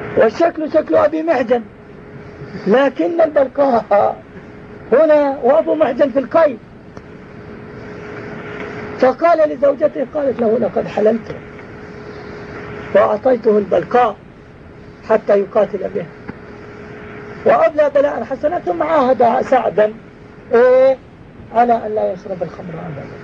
والشكل شكل أبي محجن، لكن البلقاء هنا وأبو محجن في القيد. فقال لزوجته، قالت له لقد حللت وأعطيته البلقاء حتى يقاتل به، وأبلى بلاء حسنا، ثم عاهد سعدا على أن لا يشرب الخمر أبدا.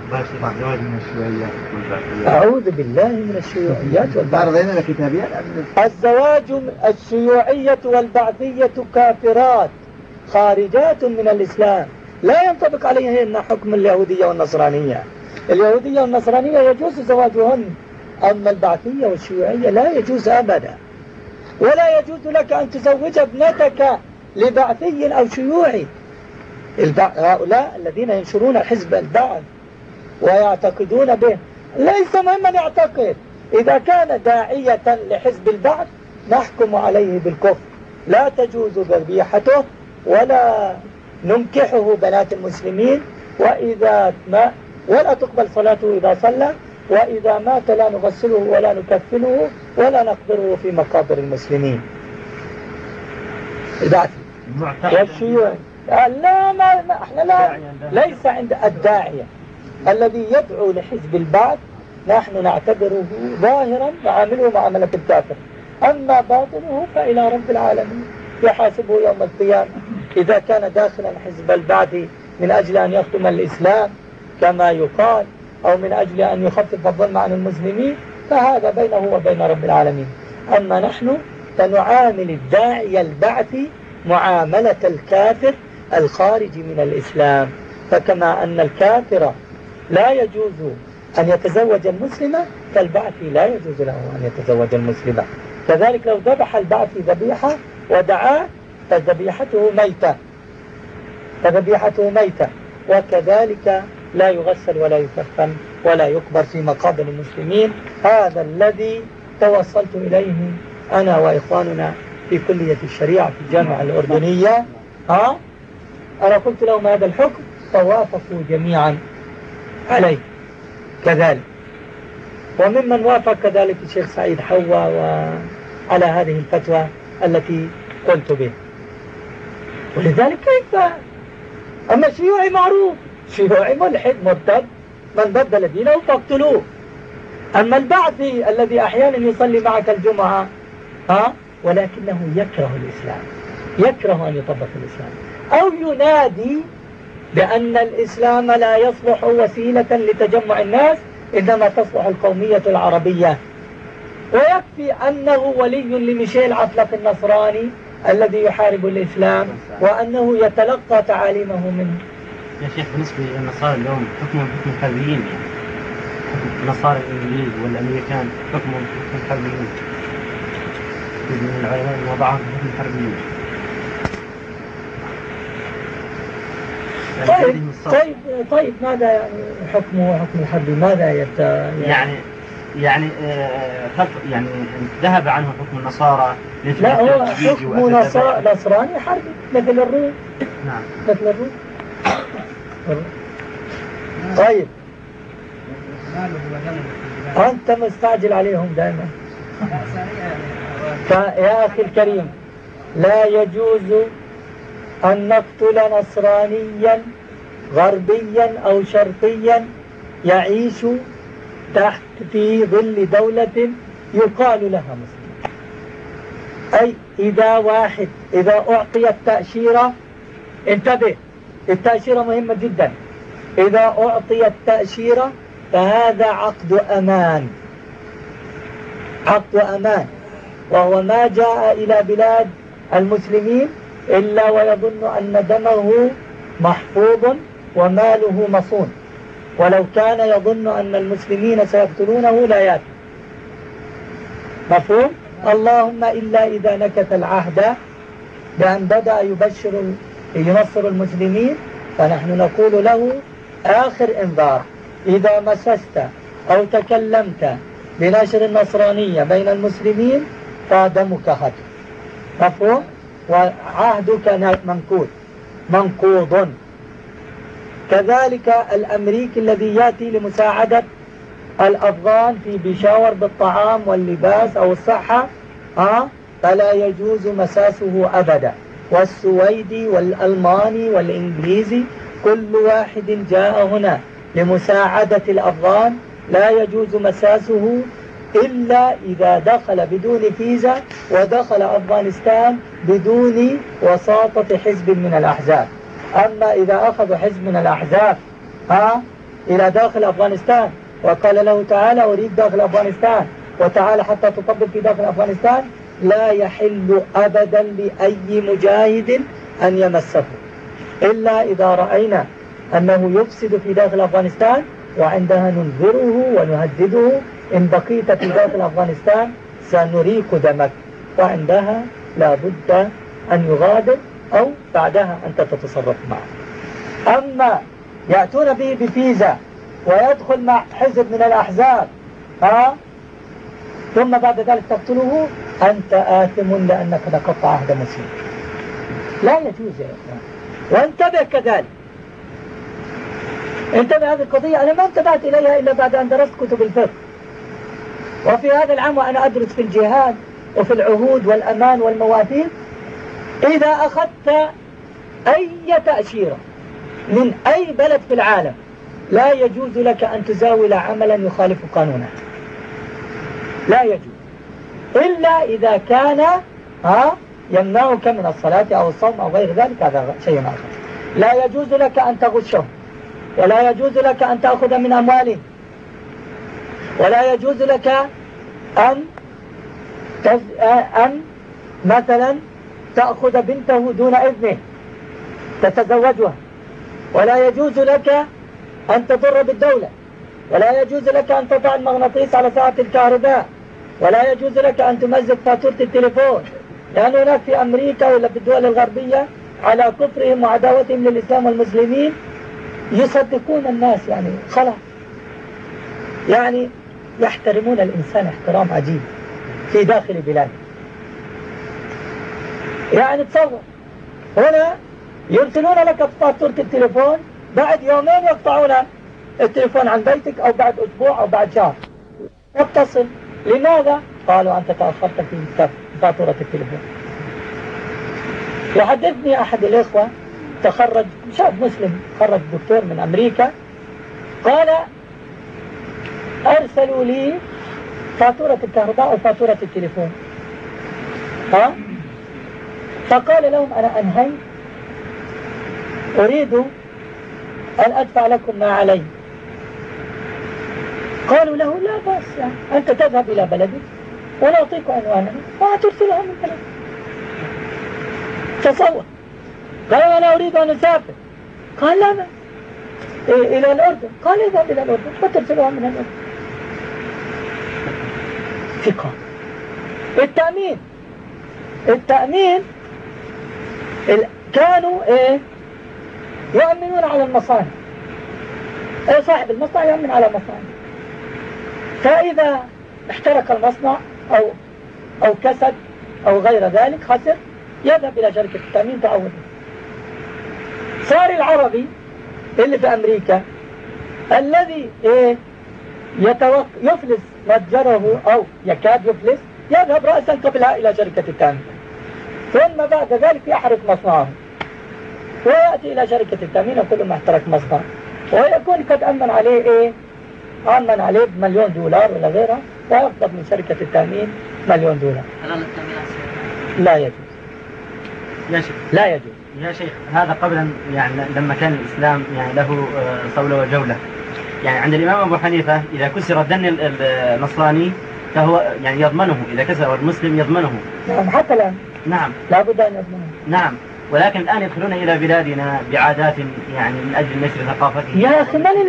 أعوذ بالله من الشيوعيات والبعثية. الزواج الشيوعية والبعثية كافرات خارجات من الإسلام، لا ينطبق عليهن حكم اليهودية والنصرانية. اليهودية والنصرانية يجوز زواجهن، أما البعثية والشيوعية لا يجوز أبدا. ولا يجوز لك أن تزوج ابنتك لبعثي أو شيوعي. هؤلاء الذين ينشرون حزب البعث ويعتقدون به، ليس ممن يعتقد. إذا كان داعية لحزب البعث نحكم عليه بالكفر، لا تجوز ذبيحته ولا ننكحه بنات المسلمين، ولا تقبل صلاته إذا صلى، وإذا مات لا نغسله ولا نكفنه ولا نقبره في مقابر المسلمين. البعث والشيوعي احنا ليس عند الداعية الذي يدعو لحزب البعث نحن نعتبره ظاهرا نعامله معاملة الكافر، أما باطنه فإلى رب العالمين يحاسبه يوم القيامة. إذا كان داخلا حزب البعث من أجل أن يختم الإسلام كما يقال، أو من أجل أن يخفف الظلم عن المسلمين، فهذا بينه وبين رب العالمين. أما نحن فنعامل الداعي البعثي معاملة الكافر الخارج من الإسلام. فكما أن الكافر لا يجوز أن يتزوج المسلمة، فالبعثي لا يجوز له أن يتزوج المسلمة. كذلك لو ذبح البعثي ذبيحة ودعاه فذبيحته ميتة، وكذلك لا يغسل ولا يكفن ولا يقبر في مقابر المسلمين. هذا الذي توصلت إليه أنا وإخواننا في كلية الشريعة في الجامعة الأردنية. أنا قلت لهم هذا الحكم فوافقوا جميعا عليه كذلك، وممن وافق كذلك الشيخ سعيد حوا وعلى هذه الفتوى التي قلت بها. ولذلك كيف؟ أما الشيوعي معروف، شيوعي ملحد مرتد، من بدل دينه فاقتلوه. أما البعثي الذي أحيانا يصلي معك الجمعة ولكنه يكره الإسلام، يكره أن يطبق الإسلام، أو ينادي بأن الإسلام لا يصلح وسيلة لتجمع الناس، إنما تصلح القومية العربية. ويكفي أنه ولي لميشيل عفلق النصراني الذي يحارب الإسلام، وأنه يتلقى تعاليمه منه. يا شيخ، بالنسبة للنصارى اليوم حكم الحربيين، يعني النصارى الإنجليز والأمريكان حكم الحربيين، من العلماء وضعهم حكم الحربيين. طيب ماذا يعني حكم الحربي؟ ماذا يعني ذهب عنه حكم النصارى. لا، هو حكم نصراني حربي مثل الروم. نعم، مثل الروم. طيب أنت مستعجل عليهم دائما. فيا أخي الكريم، لا يجوز أن نقتل نصرانيا غربيا أو شرقيا يعيش تحت في ظل دولة يقال لها مسلم. أي إذا أعطي التأشيرة، انتبه، التأشيرة مهمة جدا. إذا أعطي التأشيرة فهذا عقد أمان، وهو ما جاء إلى بلاد المسلمين إلا ويظن أن دمه محفوظ وماله مصون، ولو كان يظن أن المسلمين سيقتلونه لا يأتي. مفهوم؟ اللهم إلا إذا نكث العهد بأن بدأ ينصر المسلمين، فنحن نقول له آخر إنذار: إذا مسست أو تكلمت بنشر النصرانية بين المسلمين فدمك هدر. مفهوم؟ وعهدك منقوض. كذلك الأمريكي الذي يأتي لمساعدة الأفغان في بيشاور بالطعام واللباس أو الصحة، فلا يجوز مساسه أبدا. والسويدي والألماني والإنجليزي كل واحد جاء هنا لمساعدة الأفغان لا يجوز مساسه إلا إذا دخل بدون فيزا ودخل أفغانستان بدون وساطة حزب من الأحزاب. أما إذا أخذ حزب من الأحزاب إلى داخل أفغانستان وقال له تعالى أريد داخل أفغانستان وتعالى حتى تطبق في داخل أفغانستان، لا يحل أبدا لأي مجاهد أن يمسه إلا إذا رأينا أنه يفسد في داخل أفغانستان، وعندها ننذره ونهدده إن بقيت في داخل أفغانستان سنريك دمك، وعندها لا بد أن يغادر أو بعدها أنت تتصرف معه. أما يأتون به بفيزا ويدخل مع حزب من الأحزاب ثم بعد ذلك تقتله، أنت آثم لأنك نقضت عهد مسلم. لا يجوز يا إخوان. وانتبه كذلك، انتبه هذه القضية أنا ما انتبهت إليها إلا بعد أن درست كتب الفقه، وفي هذا العام وأنا أدرس في الجهاد وفي العهود والأمان والمواثيق، إذا أخذت أي تأشيرة من أي بلد في العالم لا يجوز لك أن تزاول عملا يخالف قانونه، لا يجوز إلا إذا كان يمنعك من الصلاة أو الصوم أو غير ذلك، هذا شيء آخر. لا يجوز لك أن تغشه، ولا يجوز لك أن تأخذ من أمواله، ولا يجوز لك أن مثلا تأخذ بنته دون إذنه تتزوجها، ولا يجوز لك أن تضر بالدولة، ولا يجوز لك أن تضع المغناطيس على ساعة الكهرباء، ولا يجوز لك أن تمزق فاتورة التليفون، لأن هناك في أمريكا ولا في الدول الغربية على كفرهم وعداوتهم للإسلام والمسلمين يصدقون الناس، يعني خلاص، يعني يحترمون الإنسان احترام عجيب في داخل بلاده. يعني تصور هنا يرسلون لك فاتورة التليفون، بعد يومين يقطعون التليفون عن بيتك، أو بعد أسبوع أو بعد شهر اتصل. لماذا؟ قالوا أنت تأخرت في فاتورة التليفون. يحدثني أحد الإخوة تخرج شاب مسلم، خرج دكتور من أمريكا، قال أرسلوا لي فاتورة الكهرباء أو فاتورة التليفون، فقال لهم أنا أنهيت، أريد أن أدفع لكم ما علي. قالوا له لا بأس، يعني أنت تذهب إلى بلدك ونعطيك عنواننا وترسلها من بلدك. تصور، قال أنا أريد أن أسافر، قال لا بأس، إلى الأردن، قال اذهب إلى الأردن وترسلها من الأردن. ثقة. التأمين كانوا يؤمنون على المصانع، صاحب المصنع يؤمن على مصانع، فإذا احترق المصنع أو كسد أو غير ذلك خسر، يذهب إلى شركة التأمين تعوضه. صار العربي اللي في أمريكا الذي يفلس متجره أو يكاد يفلس، يذهب رأسا قبلها إلى شركة التأمين، ثم بعد ذلك يحرق مصنعه ويأتي إلى شركة التأمين وكل ما احترق مصنع، ويكون قد أمن عليه أمن عليه $1,000,000 ولا غيرها، ويقبض من شركة التأمين $1,000,000. لا يجوز يا شيخ، لا يجوز يا شيخ. هذا قبلا يعني لما كان الإسلام يعني له صولة وجولة، يعني عند الإمام أبو حنيفة إذا كسر دن النصراني فهو يعني يضمنه، إذا كسر المسلم يضمنه. نعم، حتى الآن نعم لا بد أن يضمنه. نعم، ولكن الآن يدخلون إلى بلادنا بعادات يعني من أجل نشر ثقافته. يا أخي من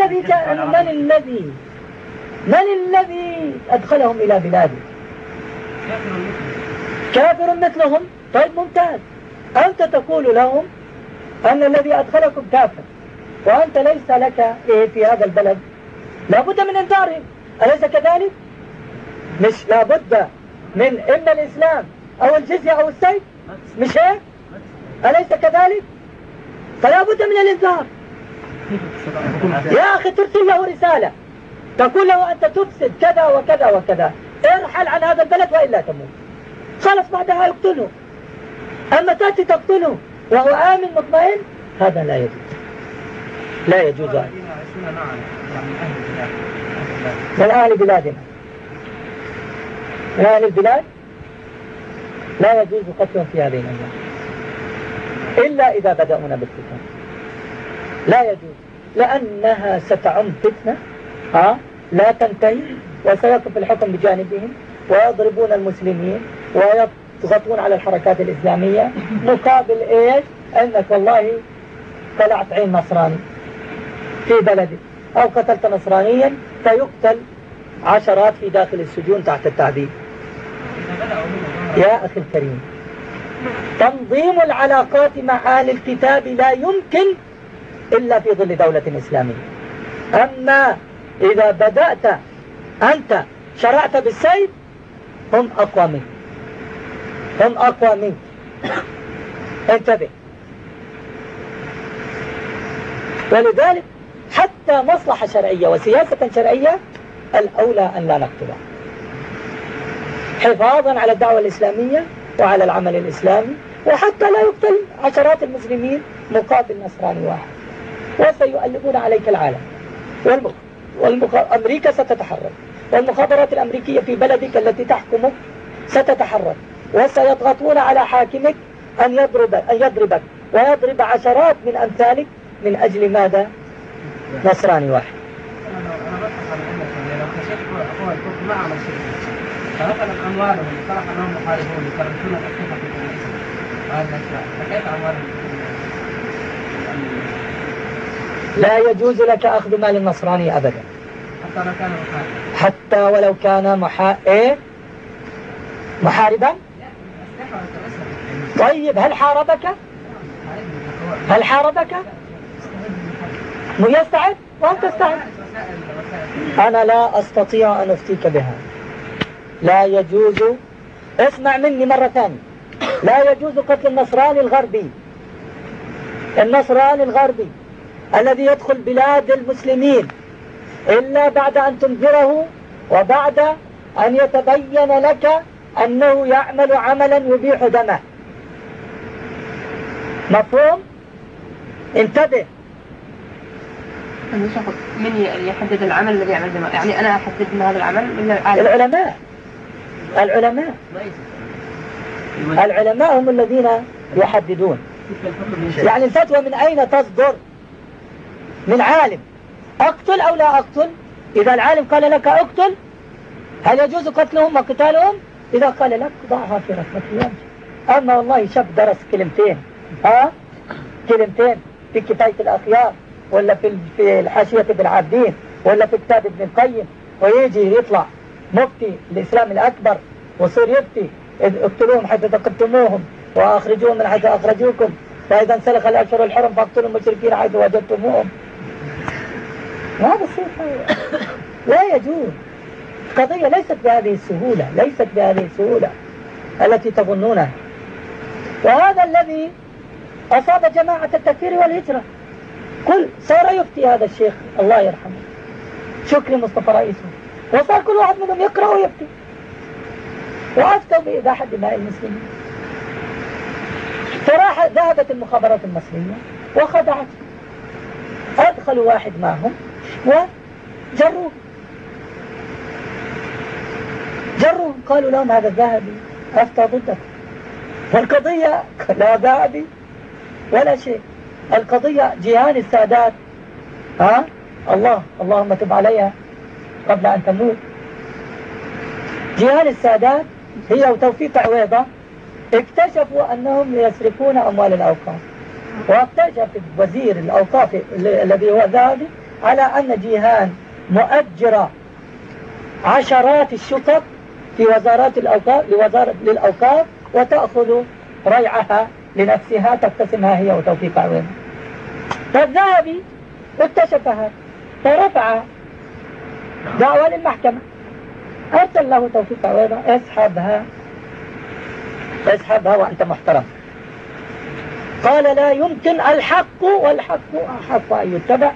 الذي أدخلهم إلى بلاده؟ كافر مثلهم. طيب ممتاز، أنت تقول لهم أن الذي أدخلكم كافر وأنت ليس لك في هذا البلد، لابد من إنذارهم، أليس كذلك؟ مش لابد من إما الإسلام أو الجزية أو السيف، مش هيك؟ أليس كذلك؟ فلا بد من الإنذار. يا أخي ترسل له رسالة تقول له أنت تفسد كذا وكذا وكذا، ارحل عن هذا البلد وإلا تموت. خلص بعدها يقتله. أما تأتي تقتله وهو آمن مطمئن، هذا لا يجوز، لا يجوز. من أهل بلادنا، من أهل البلاد لا يجوز قتلهم في هذه الأيام إلا إذا بدأونا بالفتنة، لا يجوز، لأنها ستعم فتنة لا تنتهي، وسيقف الحكم بجانبهم ويضربون المسلمين ويضغطون على الحركات الإسلامية، مقابل إيش؟ أنك والله طلعت عين نصراني في بلدك أو قتلت نصرانيا فيقتل عشرات في داخل السجون تحت التعذيب. يا أخي الكريم، تنظيم العلاقات مع أهل الكتاب لا يمكن إلا في ظل دولة إسلامية. أما إذا بدأت أنت شرعت بالسيف هم أقوى منك، هم أقوى منك، انتبه. ولذلك حتى مصلحة شرعية وسياسة شرعية الأولى أن لا نقتلها، حفاظا على الدعوة الإسلامية وعلى العمل الإسلامي، وحتى لا يقتل عشرات المسلمين مقابل نصراني واحد. وسيؤلبون عليك العالم، أمريكا ستتحرك، والمخابرات الأمريكية في بلدك التي تحكمك ستتحرك، وسيضغطون على حاكمك أن يضربك ويضرب عشرات من أمثالك من أجل ماذا؟ نصراني واحد. ما عمل شيء، فنقل أموالهم، صرح أنهم محاربون يكرمون الأسلحة في الكنيسة وهذه الأشياء، فكيف أموالهم؟ لا يجوز لك أخذ مال النصراني أبدا، حتى لو كان محاربا، حتى ولو كان محاربا. طيب هل حاربك؟ هل حاربك؟ يستعد وأنت تستعد. أنا لا أستطيع أن أفتيك بها. لا يجوز، اسمع مني مرة ثانية، لا يجوز قتل النصراني الغربي، النصراني الغربي الذي يدخل بلاد المسلمين إلا بعد أن تنذره وبعد أن يتبين لك أنه يعمل عملا يبيح دمه. مفهوم؟ انتبه. من يحدد العمل الذي يعمل دماء؟ يعني أنا أحدد من هذا العمل ولا العلماء هم الذين يحددون. يعني الفتوى من أين تصدر؟ من عالم. أقتل أو لا أقتل؟ إذا العالم قال لك أقتل، هل يجوز قتلهم وقتالهم؟ إذا قال لك ضعها في ركبتي. أما والله شاب درس كلمتين في كفاية الأخيار، ولا في الحاشية ابن عابدين، ولا في كتاب ابن القيم، ويجي يطلع مفتي الإسلام الأكبر وصير يفتي اقتلوهم حيث ثقفتموهم وأخرجوهم من حيث أخرجوكم، فإذا انسلخ الأشهر الحرم فاقتلوا المشركين حيث وجدتموهم. ما بصير، لا يجوز. القضية ليست بهذه السهولة، التي تظنونها. وهذا الذي أصاب جماعة التكفير والهجرة. صار يفتي هذا الشيخ الله يرحمه شكري مصطفى رئيسه، وصار كل واحد منهم يقرأ ويفتي، وأفتوا بإباحة دماء المسلمين. فراح ذهبت المخابرات المصرية وخدعت، أدخلوا واحد معهم وجروه، قالوا لهم هذا الذهبي أفتى ضدك، والقضية لا ذهبي ولا شيء. القضية جيهان السادات، اللهم تب عليها قبل أن تموت. جيهان السادات هي وتوفيق عويضة اكتشفوا أنهم يسرقون أموال الأوقاف، واكتشف وزير الأوقاف الذي هو ذهبي على أن جيهان مؤجرة عشرات الشقق في وزارات الأوقاف للأوقاف، وتأخذ ريعها لنفسها تقتسمها هي وتوفيق عويضة. فالذهبي اكتشفها فرفع دعوة للمحكمة، أرسل له توفيق عويضة اسحبها وأنت محترم. قال لا يمكن، الحق والحق أحق أن يتبع.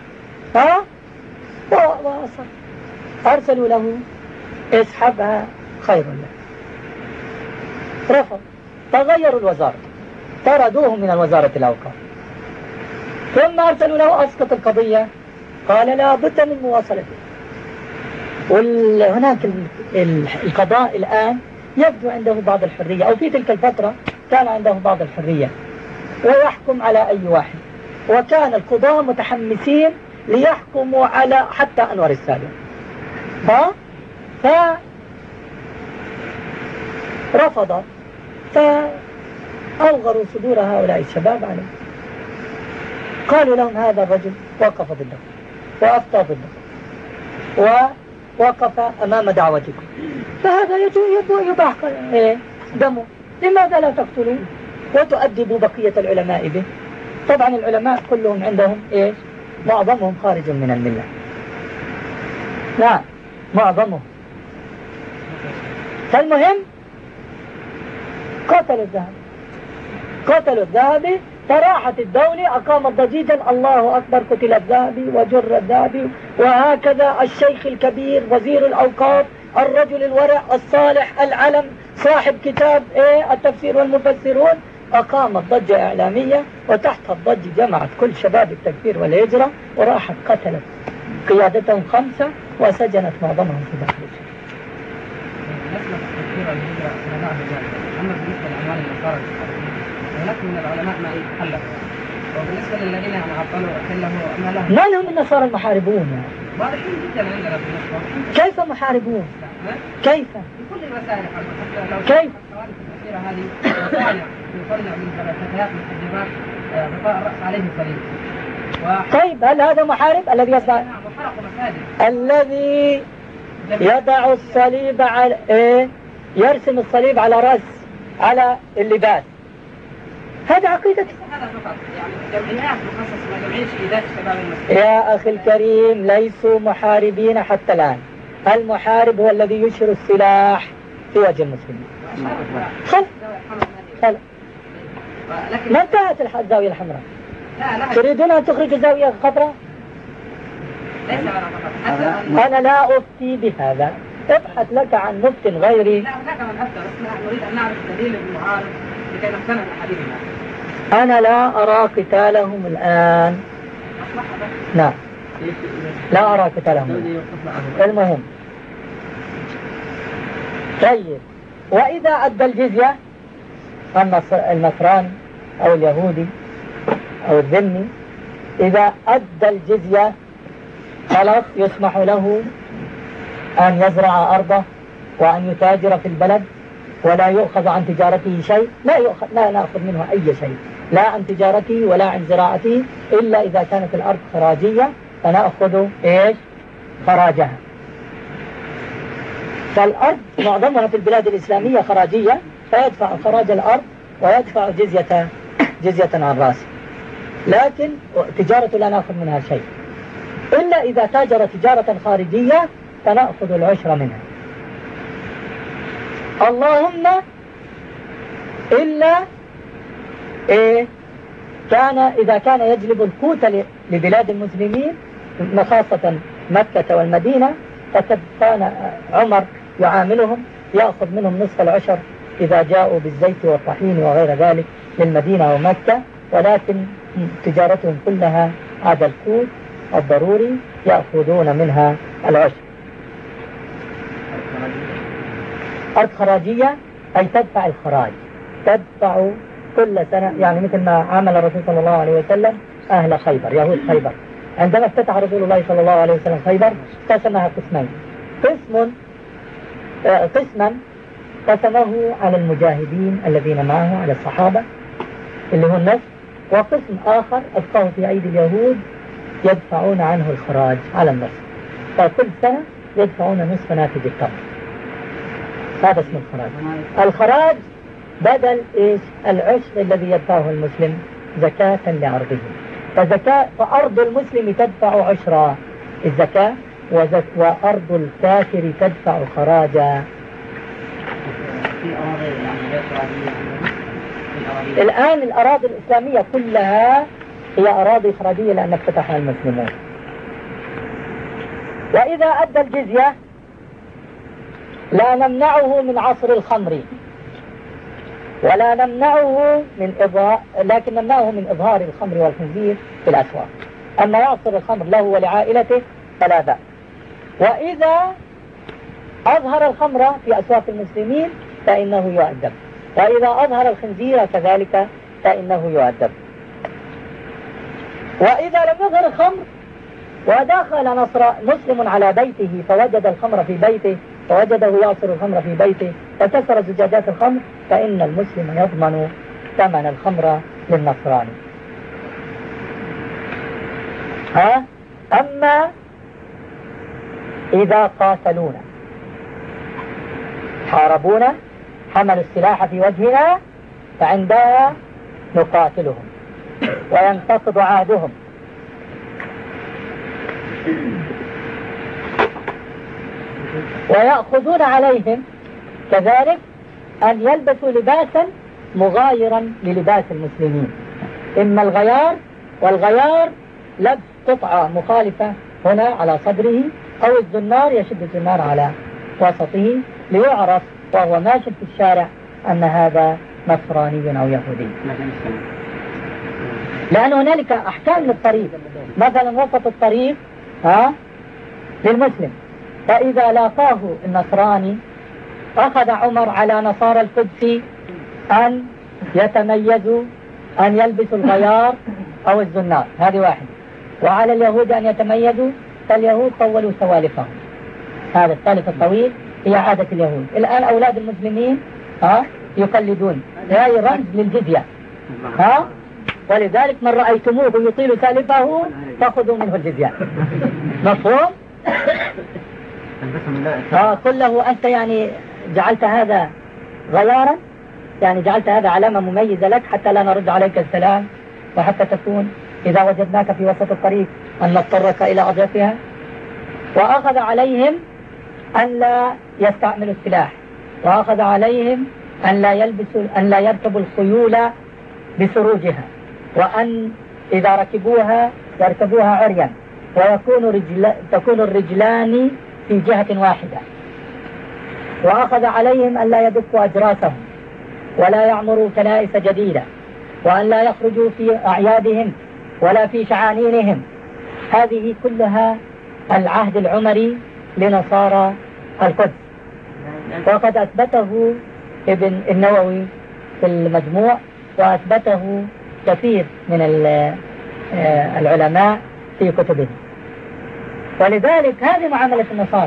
وأصل أرسلوا له اسحبها خير له. رفض، فغيروا الوزارة، طردوهم من الوزارة الأوقاف، ثم أرسلوا له أسقط القضية، قال لا بد من مواصلته. وهناك القضاء الآن يبدو عنده بعض الحرية، أو في تلك الفترة كان عنده بعض الحرية ويحكم على أي واحد، وكان القضاة متحمسين ليحكموا على حتى أنور السادات، فرفض، فأوغروا صدور هؤلاء الشباب عليه، قالوا لهم هذا الرجل وقف ضده وأفتى ضده ووقف أمام دعوتكم، فهذا يباح دمه، لماذا لا تقتلوه وتؤدبوا بقية العلماء به؟ طبعا العلماء كلهم عندهم إيش؟ معظمهم خارج من الملة، نعم معظمهم. فالمهم قتلوا الذهبي، فراحت الدولة أقامت ضجيجا، الله أكبر قتل الذهبي وجر الذهبي، وهكذا الشيخ الكبير وزير الأوقاف الرجل الورع الصالح العلم صاحب كتاب التفسير والمفسرون أقامت ضجة إعلامية، وتحت الضجة جمعت كل شباب التكفير والهجرة، وراحت قتلت قيادتهم 5 وسجنت معظمهم في داخل الشرق. بالنسبة للتكفير والهجرة فنعم ذلك، أما بالنسبة لأعمال النصارى هناك من العلماء ما يتحلف، وبالنسبة للذين عطلوا أحله أعمالهم ما لهم النصارى المحاربون يعني. واضحين جدا عندنا في مصر. كيف محاربون؟ كيف؟ بكل الوسائل حتى لو كيف؟ الحوادث الأخيرة هذه يصنع من فتيات محجبات غطاء الرأس عليه صليب. طيب هل هذا محارب الذي يصنع؟ نعم، وحرقوا مساجد. الذي يضع الصليب على يرسم الصليب على رأس على اللباس، هذا عقيدة. هذا فقط يعني جمعيات مخصصة لجمعية شهيدات الشباب المسلمين. يا أخي الكريم ليسوا محاربين حتى الآن، المحارب هو الذي يشهر السلاح في وجه المسلمين. خلق ما انتهت الزاوية الحمراء، تريدون أن تخرجوا الزاوية الخضراء؟ أنا لا أفتي بهذا، ابحث لك عن مفتي غيري. لا هناك من أفتى، بس نريد أن نعرف دليل المعارض لكي نقتنع بحديثنا. أنا لا أرى قتالهم الآن، نعم لا أرى قتالهم. المهم طيب، وإذا أدى الجزية النصراني أو اليهودي أو الذمي، إذا أدى الجزية خلاص يسمح له أن يزرع أرضه وأن يتاجر في البلد، ولا يؤخذ عن تجارته شيء، لا نأخذ منه أي شيء، لا عن تجارته ولا عن زراعته، إلا إذا كانت الأرض خراجية فنأخذ خراجها. فالأرض معظمها في البلاد الإسلامية خراجية، فيدفع خراج الأرض ويدفع جزية عن رأسه، لكن تجارة لا نأخذ منها شيء، إلا إذا تاجر تجارة خارجية فنأخذ العشر منها. اللهم إلا إذا كان يجلب القوت لبلاد المسلمين خاصة مكة والمدينة، فقد كان عمر يعاملهم يأخذ منهم نصف العشر إذا جاءوا بالزيت والطحين وغير ذلك للمدينة ومكة، ولكن تجارتهم كلها هذا القوت الضروري يأخذون منها العشر. أرض خراجية أي تدفع الخراج، تدفع كل سنة، يعني مثل ما عمل الرسول صلى الله عليه وسلم أهل خيبر، يهود خيبر. عندما افتتح رسول الله صلى الله عليه وسلم خيبر قسمها قسمين، قسما قسمه على المجاهدين الذين معه على الصحابة اللي هو النصف، وقسم آخر أبقاه في أيدي اليهود يدفعون عنه الخراج على النصف، فكل سنة يدفعون نصف ناتج التمر. هذا اسم الخراج. الخراج بدل العشر الذي يدفعه المسلم زكاة لأرضه، فأرض المسلم تدفع عشر الزكاة، وأرض الكافر تدفع خراجا. الآن الأراضي الإسلامية كلها هي أراضي خراجية لأن افتتحها المسلمون. وإذا أدى الجزية لا نمنعه من عصر الخمر، ولا نمنعه من لكن نمنعه من إظهار الخمر والخنزير في الأسواق. أما يعصر الخمر له ولعائلته فلا بأس. وإذا أظهر الخمر في أسواق المسلمين فإنه يؤدب، وإذا أظهر الخنزير كذلك فإنه يؤدب. وإذا لم يظهر الخمر ودخل مسلم على بيته فوجد الخمر في بيته، فوجده يعصر الخمر في بيته فكسر زجاجات الخمر، فإن المسلم يضمن ثمن الخمر للنصراني. أما إذا قاتلونا حاربونا حملوا السلاح في وجهنا فعندها نقاتلهم وينتقض عهدهم. ويأخذون عليهم كذلك أن يلبسوا لباسا مغايرا للباس المسلمين، إما الغيار، والغيار لبس قطعة مخالفة هنا على صدره، أو الزنار يشد الزنار على وسطه ليعرف وهو ماشي في الشارع أن هذا نصراني أو يهودي. لأن هنالك أحكام للطريق، مثلا وسط الطريق للمسلم، فإذا لاقاه النصراني أخذ عمر على نصارى القدس أن يتميزوا أن يلبسوا الغيار أو الزنار، هذه واحدة. وعلى اليهود أن يتميزوا، فاليهود طولوا سوالفهم، هذا السالف الطويل هي عادة اليهود. الآن أولاد المسلمين يقلدون، هذه رمز للجزية. ولذلك من رأيتموه يطيل سالفه فخذوا منه الجزية. مفهوم؟ قل له أنت يعني جعلت هذا غيارا، يعني جعلت هذا علامة مميزة لك حتى لا نرد عليك السلام، وحتى تكون إذا وجدناك في وسط الطريق أن نضطرك إلى أضيافها. وأخذ عليهم أن لا يستعملوا السلاح، وأخذ عليهم أن لا يركبوا الخيول بسروجها، وأن إذا ركبوها يركبوها عريا، تكون الرجلان في جهة واحدة. وأخذ عليهم أن لا يدكوا أجراسهم ولا يعمروا كنائس جديدة، وأن لا يخرجوا في أعيادهم ولا في شعانينهم. هذه كلها العهد العمري لنصارى القدس، وقد أثبته ابن النووي في المجموع، وأثبته كثير من العلماء في كتبه. ولذلك هذه معاملة النصارى،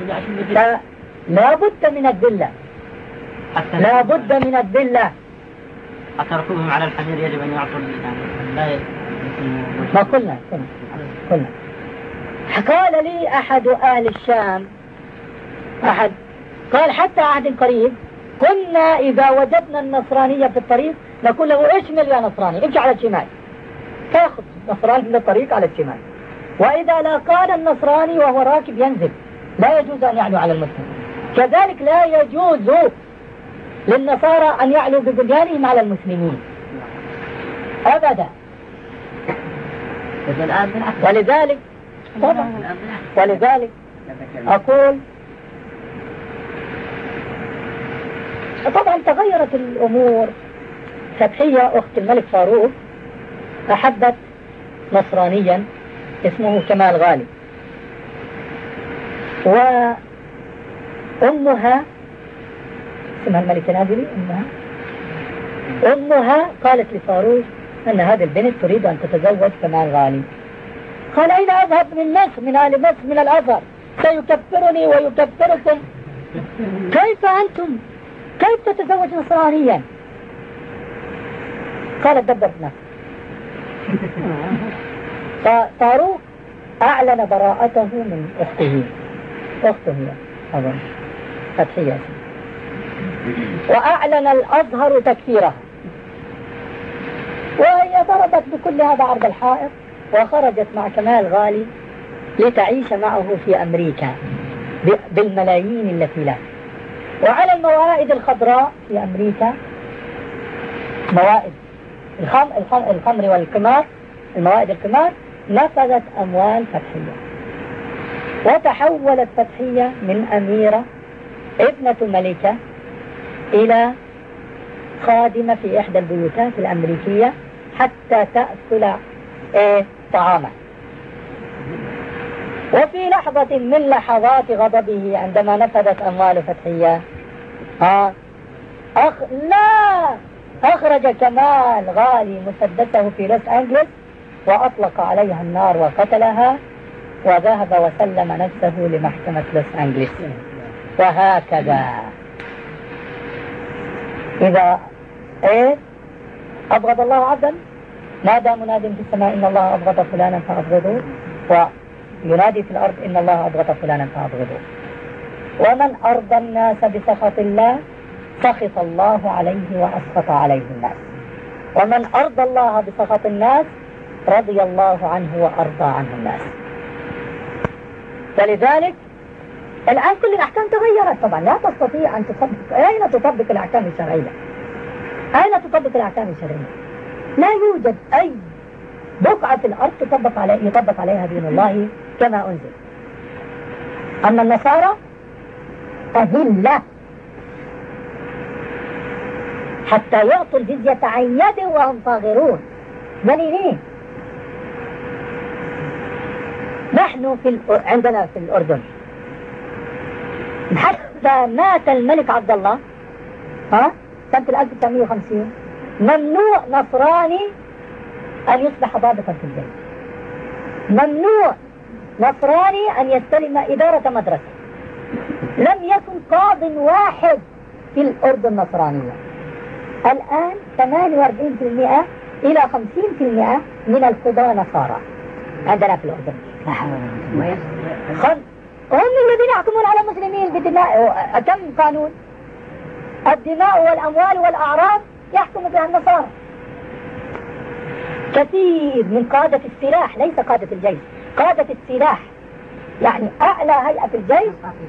لا بد من الذلة، لا بد من الذلة. حتى ركوبهم على الحمير يجب أن يعطوا لا ما قلنا. قال لي أحد أهل الشام، قال حتى عهد قريب كنا إذا وجدنا النصرانية في الطريق نقول له اشمل يا نصراني، امشي على الشمال، تأخذ نصراني من الطريق على الشمال. وإذا لاقانا النصراني وهو راكب ينزل، لا يجوز أن يعلو على المسلم. كذلك لا يجوز للنصارى أن يعلوا ببنيانهم على المسلمين أبدا. ولذلك أقول طبعا تغيرت الأمور. فتحية أخت الملك فاروق أحبت نصرانيا اسمه كمال غالي، وأمها اسمها الملكة نازلي، أمها قالت لفاروق أن هذه البنت تريد أن تتزوج كمال غالي. قال أين أذهب من مصر، من آل مصر، من الأزهر، سيكفرني ويكفركم. كيف أنتم، كيف تتزوج نصرانيا؟ قالت دبر نفسك. فاروق أعلن براءته من أخته أظن فتحية، وأعلن الأزهر تكفيرها، وهي ضربت بكل هذا عرض الحائط، وخرجت مع كمال غالي لتعيش معه في أمريكا بالملايين التي له. وعلى الموائد الخضراء في أمريكا، موائد الخمر والقمار، الموائد القمار، نفذت أموال فتحية، وتحولت فتحية من أميرة ابنة ملكة إلى خادمة في إحدى البيوتات الأمريكية حتى تأكل طعامه. وفي لحظة من لحظات غضبه عندما نفذت أموال فتحية أخرج كمال غالي مسدسه في لوس أنجلس وأطلق عليها النار وقتلها، وذهب وسلم نفسه لمحكمة لوس أنجلس. وهكذا إذا أبغض الله عبدا نادى مناد في السماء إن الله أبغض فلانا فأبغضوه، وينادي في الأرض إن الله أبغض فلانا فأبغضوه. ومن أرضى الناس بسخط الله سخط الله عليه وأسخط عليه الناس، ومن أرضى الله بسخط الناس رضي الله عنه وأرضى عنه الناس. فلذلك الآن كل الأحكام تغيرت طبعا، لا تستطيع أن تطبق. أين تطبق الأحكام الشرعية؟ أين تطبق الأحكام الشرعية؟ لا يوجد أي بقعة في الأرض يطبق عليها دين الله كما أنزل. أما النصارى أذلة حتى يعطوا الجزية عن يد وهم صاغرون ذليلين. نحن عندنا في الأردن حتى مات الملك عبد الله سنة 1950 ممنوع نصراني أن يصبح ضابطا في الجيش، ممنوع نصراني أن يستلم إدارة مدرسة. لم يكن قاض واحد في الأردن نصرانية. الآن 48% إلى 50% من القضاة نصارى عندنا في الأردن. هم الذين يحكمون على المسلمين بدماء. كم قانون الدماء والأموال والأعراض يحكم بها النصارى. كثير من قادة السلاح، ليس قادة الجيش، قادة السلاح يعني أعلى هيئة في الجيش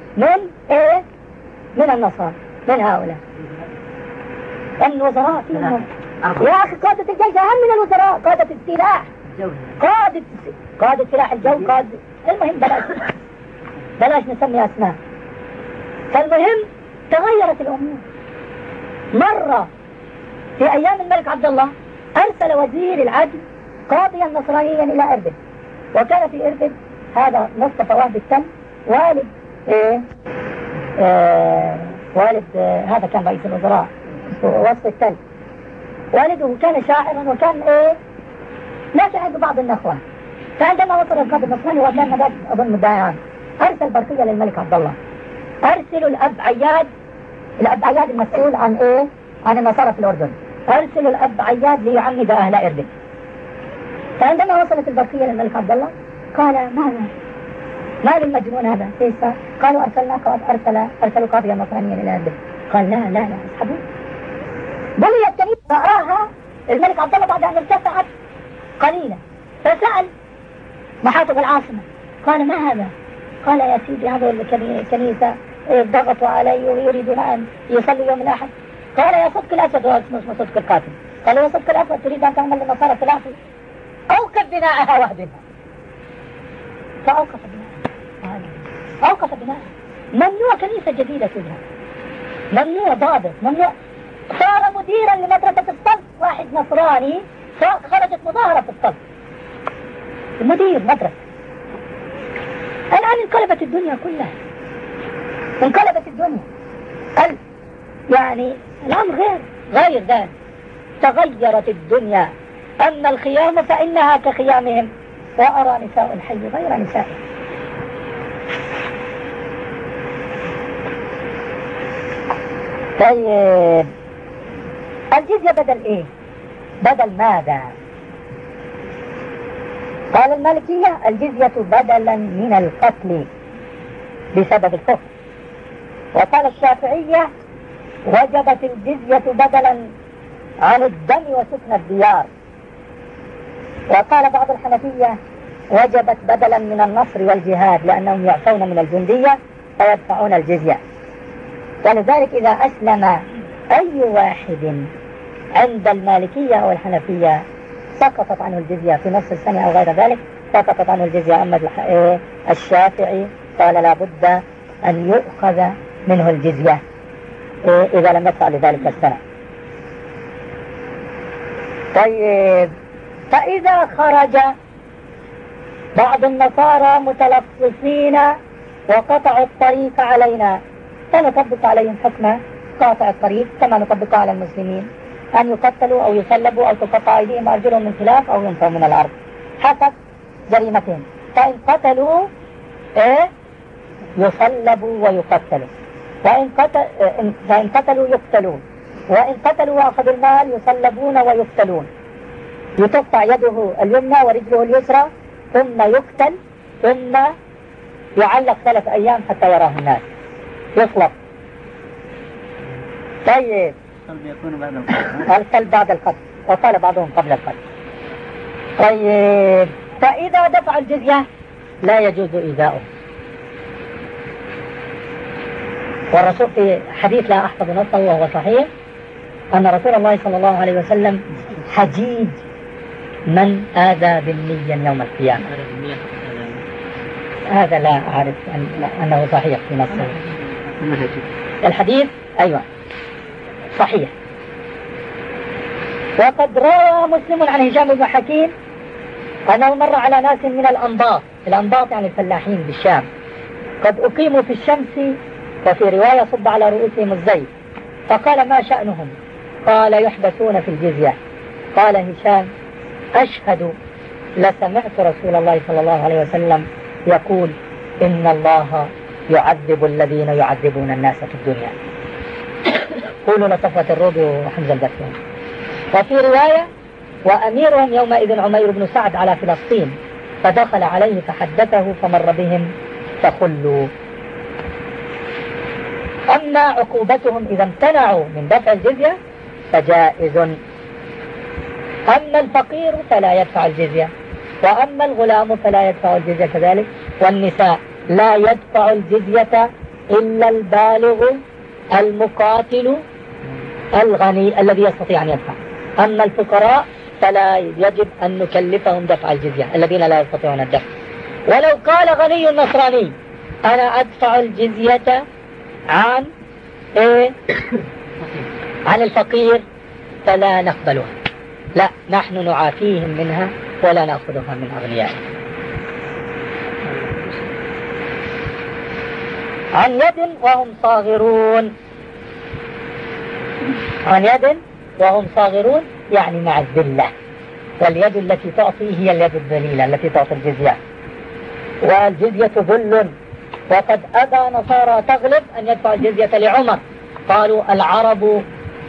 من النصارى، من هؤلاء الوزراء فيهم. يا أخي قادة الجيش أهم من الوزراء، قادة السلاح، قادة سلاح الجو، المهم بلاش نسمي أسماء. فالمهم تغيرت الأمور. مرة في أيام الملك عبد الله أرسل وزير العدل قاضيا نصرانيا إلى إربد، وكان في إربد هذا مصطفى وهب التل والد هذا كان رئيس الوزراء وصف التل. والده كان شاعرا وكان لا شاعر ببعض النخوة. فعندما وصل القاضي النصراني وكان هذاك أظن مدعيان أرسل برقية للملك عبد الله، أرسلوا الأب عياد المسؤول عن النصارى في الأردن، أرسلوا الأب عياد ليعمد أهل إربد. فعندما وصلت البرقية للملك عبد الله قال ما للمجنون هذا؟ كيف؟ قالوا أرسلوا قاضيا نصرانيا إلى إربد. قال لا اسحبوا. بنيت الكنيسة رآها الملك عبد الله بعد أن ارتفعت قليلا، فسأل محافظ العاصمة قال ما هذا؟ قال يا سيدي هذا الكنيسة ضغطوا علي ويريدون أن يصلوا يوم الأحد. قال يا صدق الأسد، هو اسمه صدق القاتل. قال يا صدق الأسد تريد أن تعمل للنصارى خلافي؟ أوقف بناءها واهدمها. فأوقف بناءها. ممنوع كنيسة جديدة تبنى، ممنوع ضابط، ممنوع. صار مديرا لمدرسة الصلب واحد نصراني، خرجت مظاهرة في الصلب، مدير مدرسة. الآن انقلبت الدنيا كلها، انقلبت الدنيا. يعني الأمر غير ذلك، تغيرت الدنيا. أما الخيام فإنها كخيامهم، وأرى نساء الحي غير نسائهم. طيب الجزية بدل بدل ماذا؟ قال المالكية الجزية بدلا من القتل بسبب الكفر. وقال الشافعية وجبت الجزية بدلا عن الدم وسكن الديار. وقال بعض الحنفية وجبت بدلا من النصر والجهاد لأنهم يعفون من الجندية فيدفعون الجزية. ولذلك إذا أسلم أي واحد عند المالكية أو الحنفية سقطت عنه الجزية في نصف السنة أو غير ذلك، سقطت عنه الجزية. أما الشافعي قال لا بد أن يؤخذ منه الجزية إذا لم يدفع لذلك السنة. طيب فإذا خرج بعض النصارى متلصصين وقطعوا الطريق علينا فنطبق عليهم حكم قاطع الطريق كما نطبق على المسلمين أن يقتلوا أو يسلبوا أو تقطع أيديهم وأرجلهم من خلاف أو ينفوا من الأرض حسب جريمتهم. فإن قتلوا يصلبوا ويقتلوا، فإن قتلوا يقتلون، وإن قتلوا وأخذوا المال يصلبون ويقتلون، يقطع يده اليمنى ورجله اليسرى ثم يقتل ثم يعلق 3 أيام حتى يراه الناس يصلب. طيب القلب بعد القتل وقال بعضهم قبل القتل. طيب فإذا دفع الجزية لا يجوز إيذاؤه. والرسول في حديث لا أحفظ نصه وهو صحيح أن رسول الله صلى الله عليه وسلم حجيج من آذى ذميا يوم القيامة. هذا لا أعرف أنه صحيح في نصه. الحديث أيوة صحيح. وقد روى مسلم عن هشام بن حكيم أنه مر على ناس من الأنباط، الأنباط يعني الفلاحين بالشام، قد أقيموا في الشمس وفي رواية صب على رؤوسهم الزيت، فقال ما شأنهم؟ قال يحبسون في الجزية. قال هشام أشهد لسمعت رسول الله صلى الله عليه وسلم يقول إن الله يعذب الذين يعذبون الناس في الدنيا. قولوا لصفوة الروض وحمزة البكري. وفي رواية وأميرهم يومئذ عمير بن سعد على فلسطين، فدخل عليه فحدثه فمر بهم فخلوا. أما عقوبتهم إذا امتنعوا من دفع الجزية فجائز. أما الفقير فلا يدفع الجزية، وأما الغلام فلا يدفع الجزية كذلك، والنساء لا يدفع الجزية إلا البالغ المقاتل الغني الذي يستطيع أن يدفع. أما الفقراء فلا يجب أن نكلفهم دفع الجزية الذين لا يستطيعون الدفع. ولو قال غني نصراني أنا أدفع الجزية عن عن الفقير فلا نقبلها، لا، نحن نعافيهم منها ولا نأخذها من أغنيائهم. عن يد وهم صاغرون، عن يد وهم صاغرون يعني مع الذلة، واليد التي تعطي هي اليد الذليلة التي تعطي الجزية، والجزية ذل. وقد أبى نصارى تغلب أن يدفع الجزية لعمر، قالوا العرب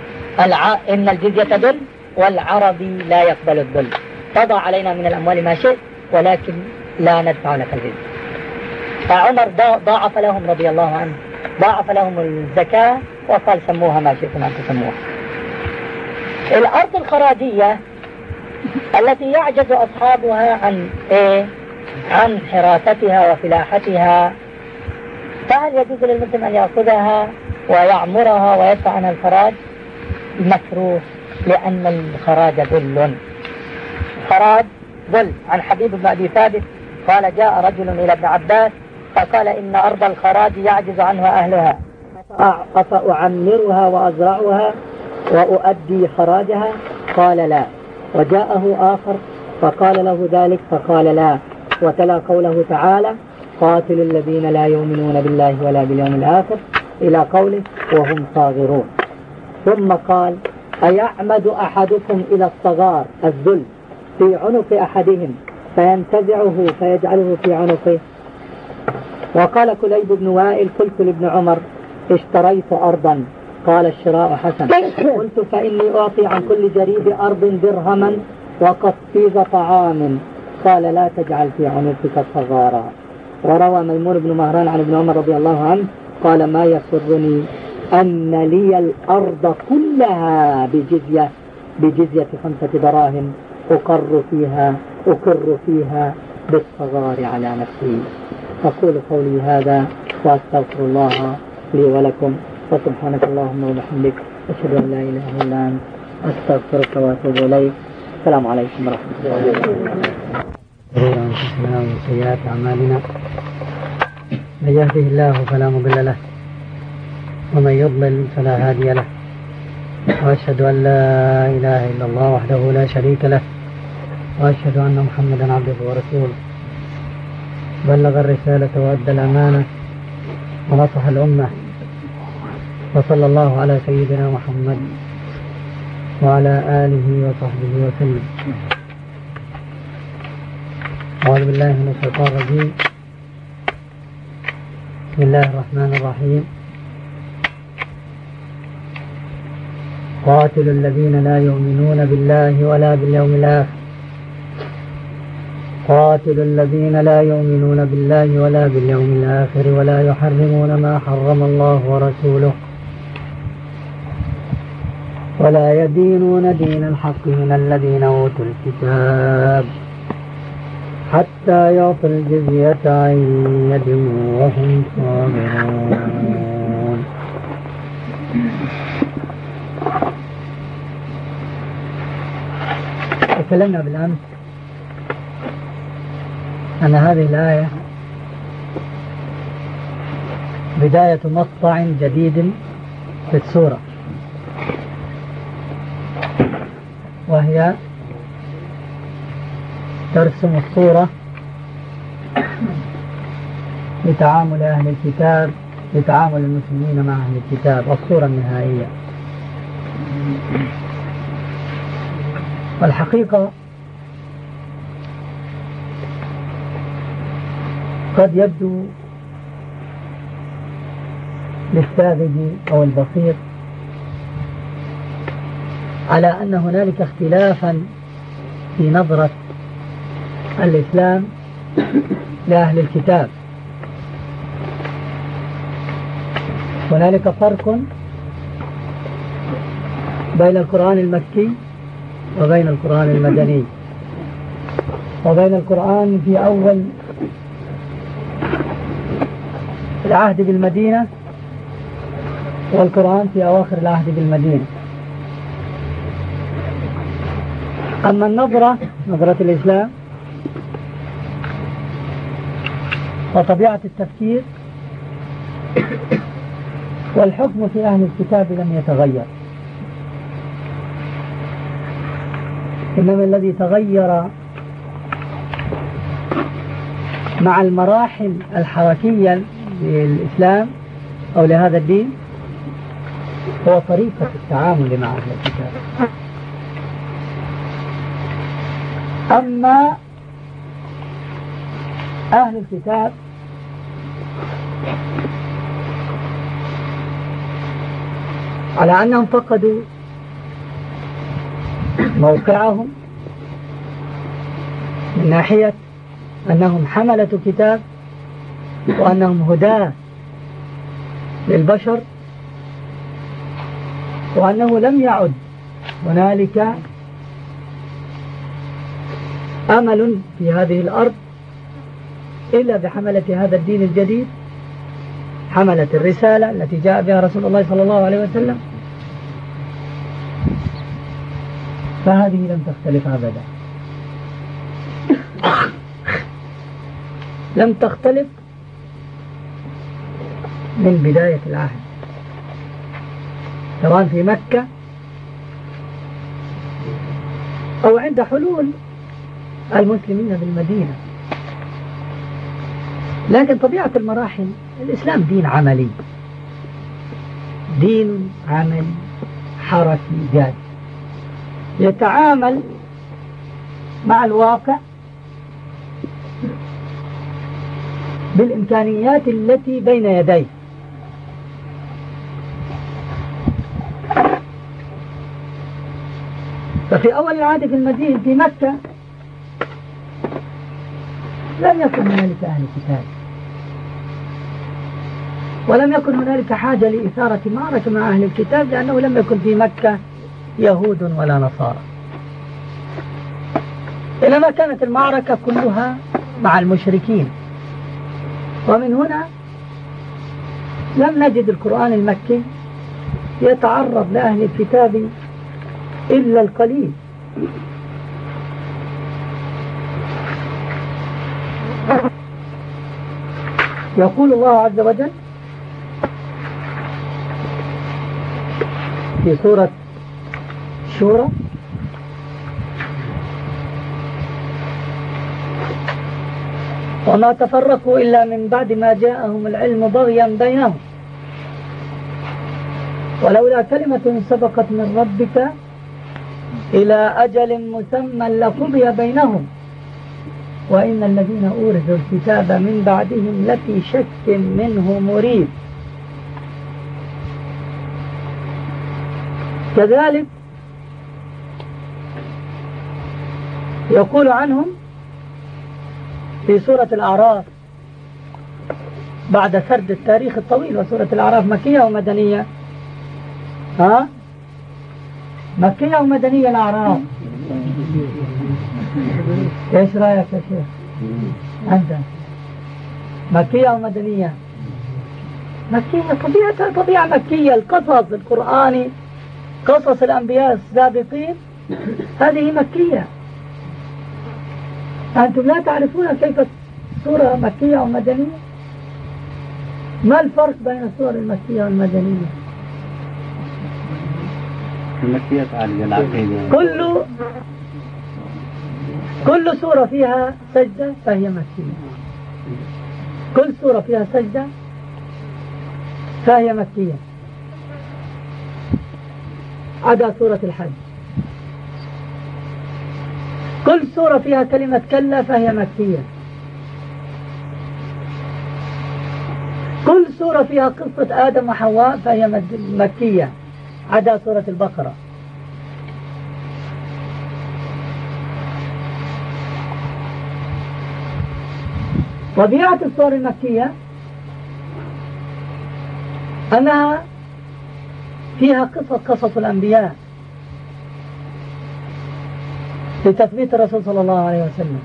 إن الجزية ذل والعربي لا يقبل الذل، تضع علينا من الأموال ما شئت ولكن لا ندفع لك الجزية. فعمر ضاعف لهم رضي الله عنه، ضاعف لهم الزكاة وقال سموها ما شئتم أن تسموها. الأرض الخراجية التي يعجز أصحابها عن حراستها وفلاحتها، فهل يجوز للمسلم أن يأخذها ويعمرها ويدفع عنها الخراج؟ مكروه، لأن الخراج ذل. خراج ذل. عن حبيب بن أبي ثابت قال جاء رجل إلى ابن عباس فقال إن أرض الخراج يعجز عنها أهلها أفأعمرها وأزرعها وأؤدي خراجها؟ قال لا. وجاءه آخر فقال له ذلك فقال لا، وتلا قوله تعالى قاتل الذين لا يؤمنون بالله ولا باليوم الآخر إلى قوله وهم صاغرون. ثم قال أيعمد أحدكم إلى الصغار الذل في عنق أحدهم فينتزعه فيجعله في عنقه؟ وقال كليب بن وائل قلت لابن عمر اشتريت أرضا قال الشراء حسن، قلت فإني أعطي عن كل جريد أرض درهما وقصيد طعام، قال لا تجعل في عنقك صغارا. وروى ميمون بن مهران عن ابن عمر رضي الله عنه قال ما يسرني أن لي الأرض كلها بجزية 5 دراهم أقر فيها بالصغار على نفسي. أقول قولي هذا وأستغفر الله لي ولكم، وسبحانك اللهم وبحمدك أشهد أن لا إله إلا أنت أستغفرك وأتوب إليك. السلام عليكم ورحمة الله وبركاته. شرور أنفسنا ومن سيئات أعمالنا، من يهده الله فلا مضل له ومن يضلل فلا هادي له، وأشهد أن لا إله إلا الله وحده لا شريك له وأشهد أن محمدا عبده ورسوله بلغ الرسالة وأدى الأمانة ونصح الأمة وصلى الله على سيدنا محمد وعلى آله وصحبه وسلم. أعوذ بالله من الشيطان الرجيم. بسم الله الرحمن الرحيم. قاتلوا الذين لا يؤمنون بالله ولا باليوم الآخر قاتلوا الذين لا يؤمنون بالله ولا باليوم الآخر ولا يحرمون ما حرم الله ورسوله ولا يدينون دين الحق من الذين أوتوا الكتاب حتى يعطوا الجزية عن يد وهم صاغرون. تكلمنا بالأمس أن هذه الآية بداية مقطع جديد في السورة، وهي ترسم الصورة لتعامل أهل الكتاب لتعامل المسلمين مع أهل الكتاب، الصورة النهائية. والحقيقة قد يبدو للساذج أو البسيط على أن هنالك اختلافا في نظرة الإسلام لأهل الكتاب. هنالك فرق بين القرآن المكي وبين القرآن المدني، وبين القرآن في أول العهد بالمدينة والقرآن في أواخر العهد بالمدينة. أما نظرة الإسلام وطبيعة التفكير والحكم في أهل الكتاب لم يتغير، إنما الذي تغير مع المراحل الحركية للإسلام أو لهذا الدين هو طريقة التعامل مع أهل الكتاب. أما أهل الكتاب على أنهم فقدوا موقعهم من ناحية أنهم حملة كتاب وأنهم هداة للبشر، وأنه لم يعد هنالك أمل في هذه الأرض إلا بحملة هذا الدين الجديد، حملة الرسالة التي جاء بها رسول الله صلى الله عليه وسلم، فهذه لم تختلف أبدا، لم تختلف من بداية العهد، سواء في مكة أو عند حلول المسلمين بالمدينة. لكن طبيعة المراحل، الإسلام دين عملي، دين عملي حركي جاد، يتعامل مع الواقع بالإمكانيات التي بين يديه. ففي أول العهد في المدينة في مكة لم يكن هنالك أهل كتاب، ولم يكن هنالك حاجة لإثارة معركة مع أهل الكتاب، لأنه لم يكن في مكة يهود ولا نصارى، إنما كانت المعركة كلها مع المشركين. ومن هنا لم نجد القرآن المكي يتعرض لأهل الكتاب إلا القليل. يقول الله عز وجل في سورة الشورى. وما تفرقوا إلا من بعد ما جاءهم العلم بغيا بينهم ولولا كلمة سبقت من ربك إلى أجل مسمى لقضي بينهم وإن الذين أورثوا الكتاب من بعدهم لفي شك منه مريب. كذلك يقول عنهم في سورة الأعراف بعد سرد التاريخ الطويل، وسورة الأعراف مكية ومدنية. مكية ومدنية الأعراف. ايش رأيك يا شيخ؟ أنت مكية ومدنية؟ مكية، طبيعة مكية. القصص القرآني، قصص الأنبياء السابقين، هذه مكية. أنتم لا تعرفون كيف سورة مكية ومدنية؟ ما الفرق بين السور المكية والمدنية؟ المكية تعالج العقيدة. كل سورة فيها سجدة فهي مكية. كل سورة فيها سجدة فهي مكية عدا سورة الحج. كل سورة فيها كلمة كلا فهي مكية. كل سورة فيها قصة آدم وحواء فهي مكية عدا سورة البقرة. طبيعة السور المكية أنها فيها قصص الأنبياء لتثبيت الرسول صلى الله عليه وسلم.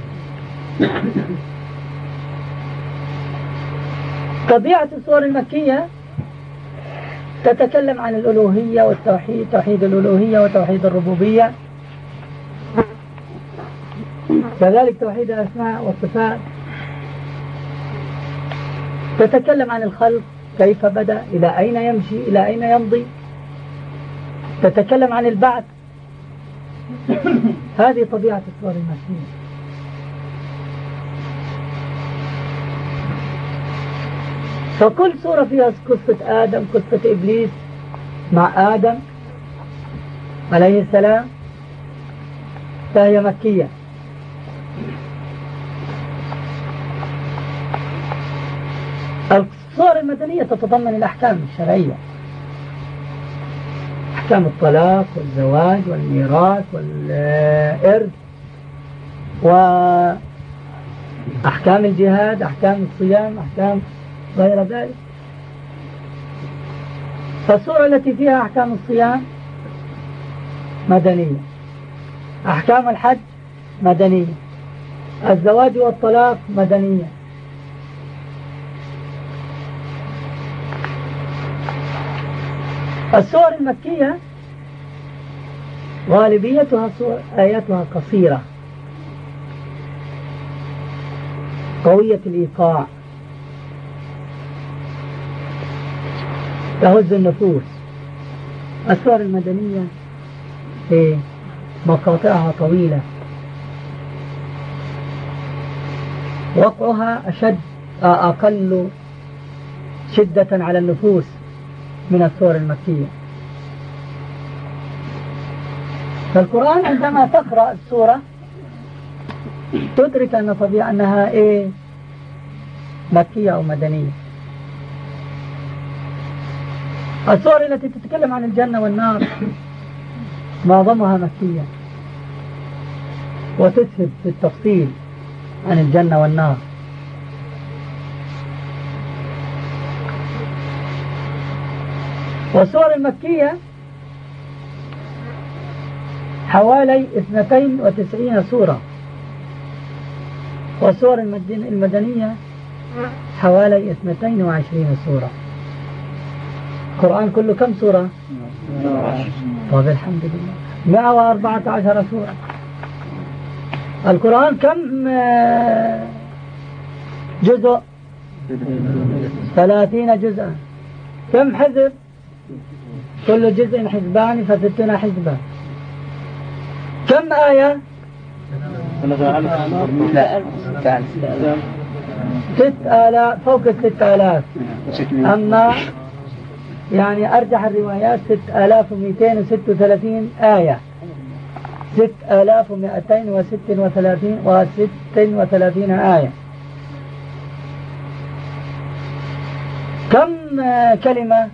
طبيعة السور المكية تتكلم عن الألوهية والتوحيد، توحيد الألوهية وتوحيد الربوبية، كذلك توحيد الأسماء والصفات. تتكلم عن الخلق، كيف بدأ، إلى أين يمشي، إلى أين يمضي. تتكلم عن البعث. هذه طبيعة السور المكية. فكل سورة فيها قصة آدم، قصة إبليس مع آدم عليه السلام فهي مكية. السور المدنية تتضمن الأحكام الشرعية، أحكام الطلاق والزواج والميراث والإرث وأحكام الجهاد، أحكام الصيام، أحكام غير ذلك. فالسورة التي فيها أحكام الصيام مدنية، أحكام الحج مدنية، الزواج والطلاق مدنية. السور المكية غالبيتها آياتها قصيرة قوية الإيقاع، تهز النفوس. السور المدنية مقاطعها طويلة، وقعها أقل شدة على النفوس من السور المكية. فالقرآن عندما تقرأ السورة تدرك أن طبيعة أنها مكية أو مدنية. السور التي تتكلم عن الجنة والنار معظمها مكية وتسهب في التفصيل عن الجنة والنار. والسور المكية حوالي 92 سورة، والسور المدنية حوالي 22 سورة. القرآن كله كم سورة؟ طيب الحمد لله 114 سورة. القرآن كم جزء؟ 30 جزءا. كم حزب؟ كل جزء حزبان ف60 حزبا. كم آية؟ 6000 فوق 6000. أما يعني أرجح الروايات 6236 آية، 6236 آية. كم كلمة؟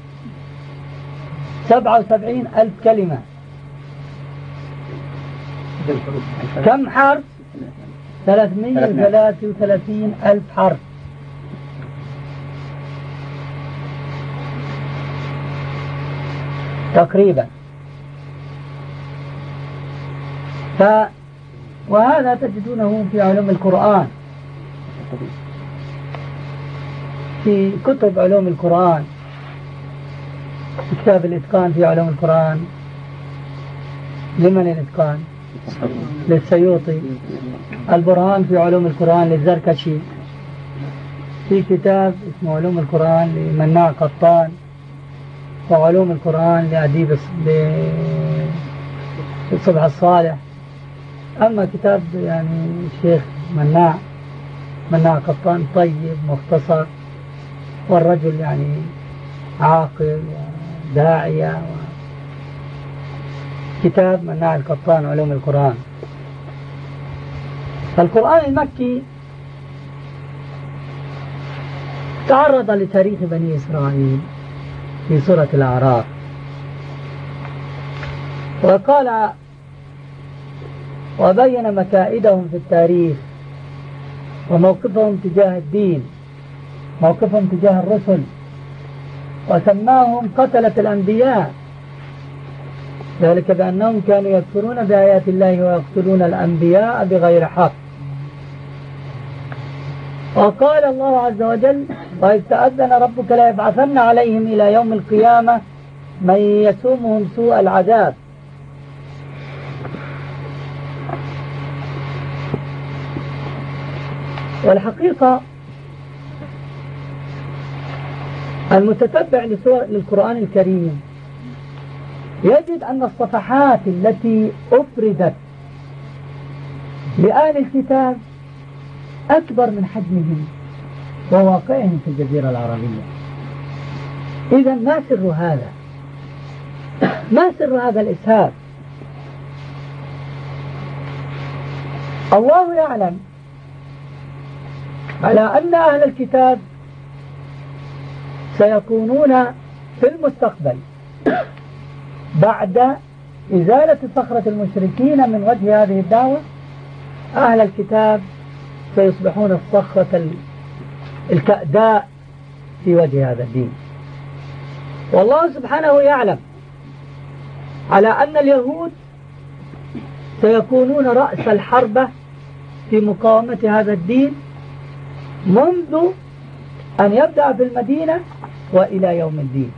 77,000 كلمة. كم حرف؟ 333,000 حرف. تقريبا. وهذا تجدونه في علوم القرآن، في كتب علوم القرآن، كتاب الإتقان في علوم القرآن. لمن الإتقان؟ للسيوطي. البرهان في علوم القرآن للزركشي. في كتاب اسمه علوم القرآن لمناع قطان، وعلوم القرآن لأديب الصبح الصالح. أما كتاب يعني الشيخ مناع قطان طيب مختصر، والرجل يعني عاقل وداعية. كتاب مناع القطان علوم القرآن. فالقرآن المكي تعرض لتاريخ بني إسرائيل في سورة الأعراف، وقال وبين مكائدهم في التاريخ وموقفهم تجاه الدين، موقفهم تجاه الرسل، وسماهم قتلة الأنبياء، ذلك بأنهم كانوا يكفرون بآيات الله ويقتلون الأنبياء بغير حق. وقال الله عز وجل وإذ تأذن ربك لا يبعثن عليهم إلى يوم القيامة من يسومهم سوء العذاب. والحقيقة المتتبع للقرآن الكريم يجد أن الصفحات التي أفردت لآل الكتاب أكبر من حجمهم وواقعهم في الجزيرة العربية. إذا ما سر هذا؟ ما سر هذا الإسهاب؟ الله يعلم على أن أهل الكتاب سيكونون في المستقبل بعد إزالة صخرة المشركين من وجه هذه الدعوة، أهل الكتاب سيصبحون الصخرة الكأداء في وجه هذا الدين. والله سبحانه يعلم على أن اليهود سيكونون رأس الحربة في مقاومة هذا الدين منذ أن يبدأ في المدينة وإلى يوم الدين.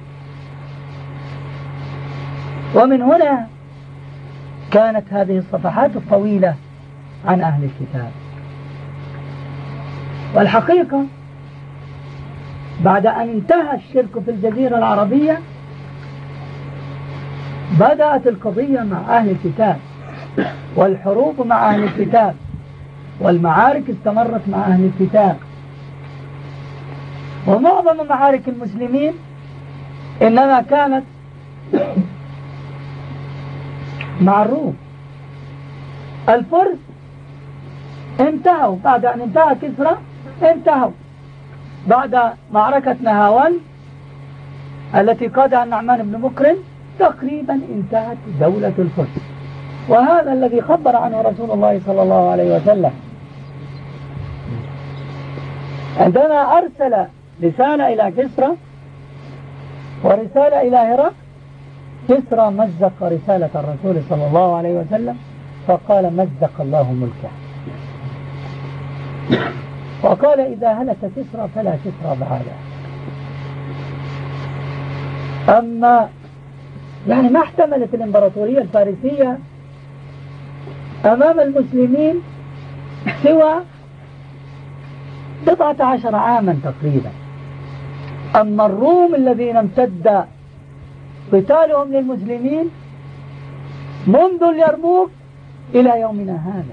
ومن هنا كانت هذه الصفحات الطويلة عن أهل الكتاب. والحقيقة بعد أن انتهى الشرك في الجزيرة العربية بدأت القضية مع أهل الكتاب، والحروب مع أهل الكتاب، والمعارك استمرت مع أهل الكتاب. ومعظم معارك المسلمين إنما كانت مع الروم. الفرس انتهوا بعد أن انتهى كسرى، انتهوا بعد معركة نهاوند التي قادها النعمان بن مكرم، تقريبا انتهت دولة الفرس. وهذا الذي خبر عنه رسول الله صلى الله عليه وسلم عندما أرسل رسالة إلى كسرى ورسالة إلى هرقل. كسرى مزق رسالة الرسول صلى الله عليه وسلم فقال مزق الله ملكه، وقال إذا هلك كسرى فلا كسرى بعده. أما يعني ما احتملت الإمبراطورية الفارسية أمام المسلمين سوى 19 عاما تقريبا. أما الروم الذين امتد قتالهم للمسلمين منذ اليرموك إلى يومنا هذا.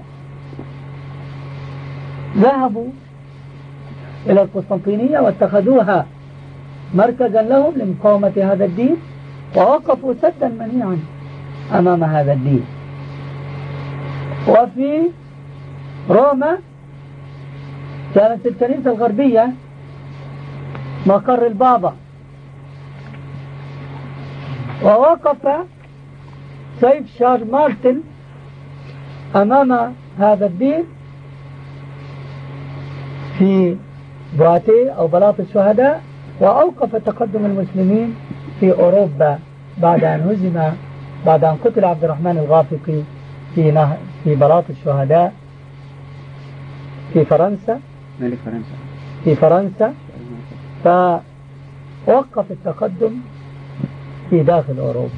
ذهبوا إلى القسطنطينية واتخذوها مركزا لهم لمقاومة هذا الدين، ووقفوا سدا منيعا أمام هذا الدين. وفي روما كانت الكنيسة الغربية مقر البابا، ووقف سيف شارل مارتن أمام هذا الدين في بواتيه أو بلاط الشهداء، وأوقف تقدم المسلمين في أوروبا بعد أن قتل عبد الرحمن الغافقي في بلاط الشهداء في فرنسا، ملك فرنسا، في فرنسا، فوقف التقدم في داخل أوروبا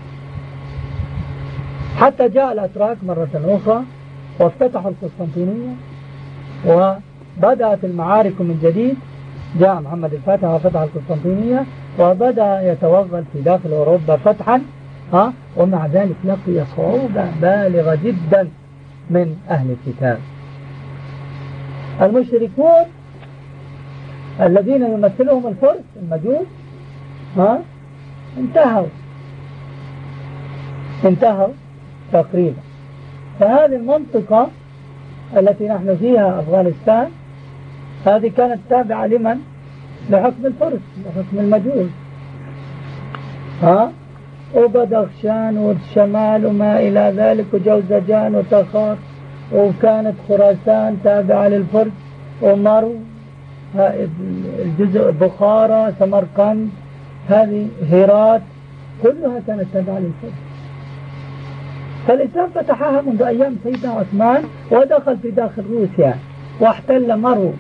حتى جاء الأتراك مرة أخرى وافتتحوا القسطنطينية، وبدأت المعارك من جديد. جاء محمد الفاتح وفتح القسطنطينية وبدأ يتوغل في داخل أوروبا فتحا، ومع ذلك لقي صعوبة بالغة جدا من أهل الكتاب. المشركون الذين يمثلهم الفرس المجوس انتهوا تقريبا. فهذه المنطقة التي نحن فيها أفغانستان هذه كانت تابعة لمن؟ لحكم الفرس، لحكم المجوس، وبدخشان والشمال وما إلى ذلك وجوزجان وتخار، وكانت خراسان تابعة للفرس، ومرو الجزء بخارى سمرقند هذه هرات كلها كانت تابعة للفرس. فالإسلام فتحها منذ أيام سيدنا عثمان ودخل في داخل روسيا واحتل مرو،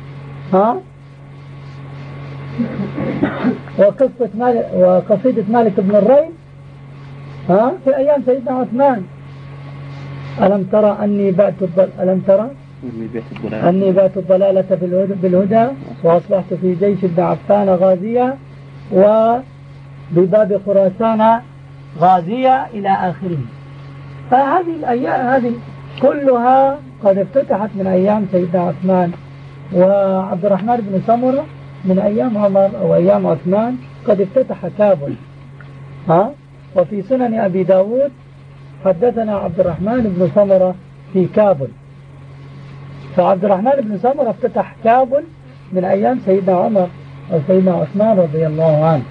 وقصيدة مالك بن الرين في أيام سيدنا عثمان: ألم ترى أني بعت الضلالة بالهدى وأصبحت في جيش ابن عفان غازية وبباب خراسان غازية إلى آخره. فهذه الأيام هذه كلها قد افتتحت من أيام سيدنا عثمان. وعبد الرحمن بن سمرة من أيام عمر أو أيام عثمان قد افتتح كابل. وفي سنن أبي داود حدثنا عبد الرحمن بن سمرة في كابل. فعبد الرحمن بن سمرة افتتح كابل من أيام سيدنا عمر أو سيدنا عثمان رضي الله عنه،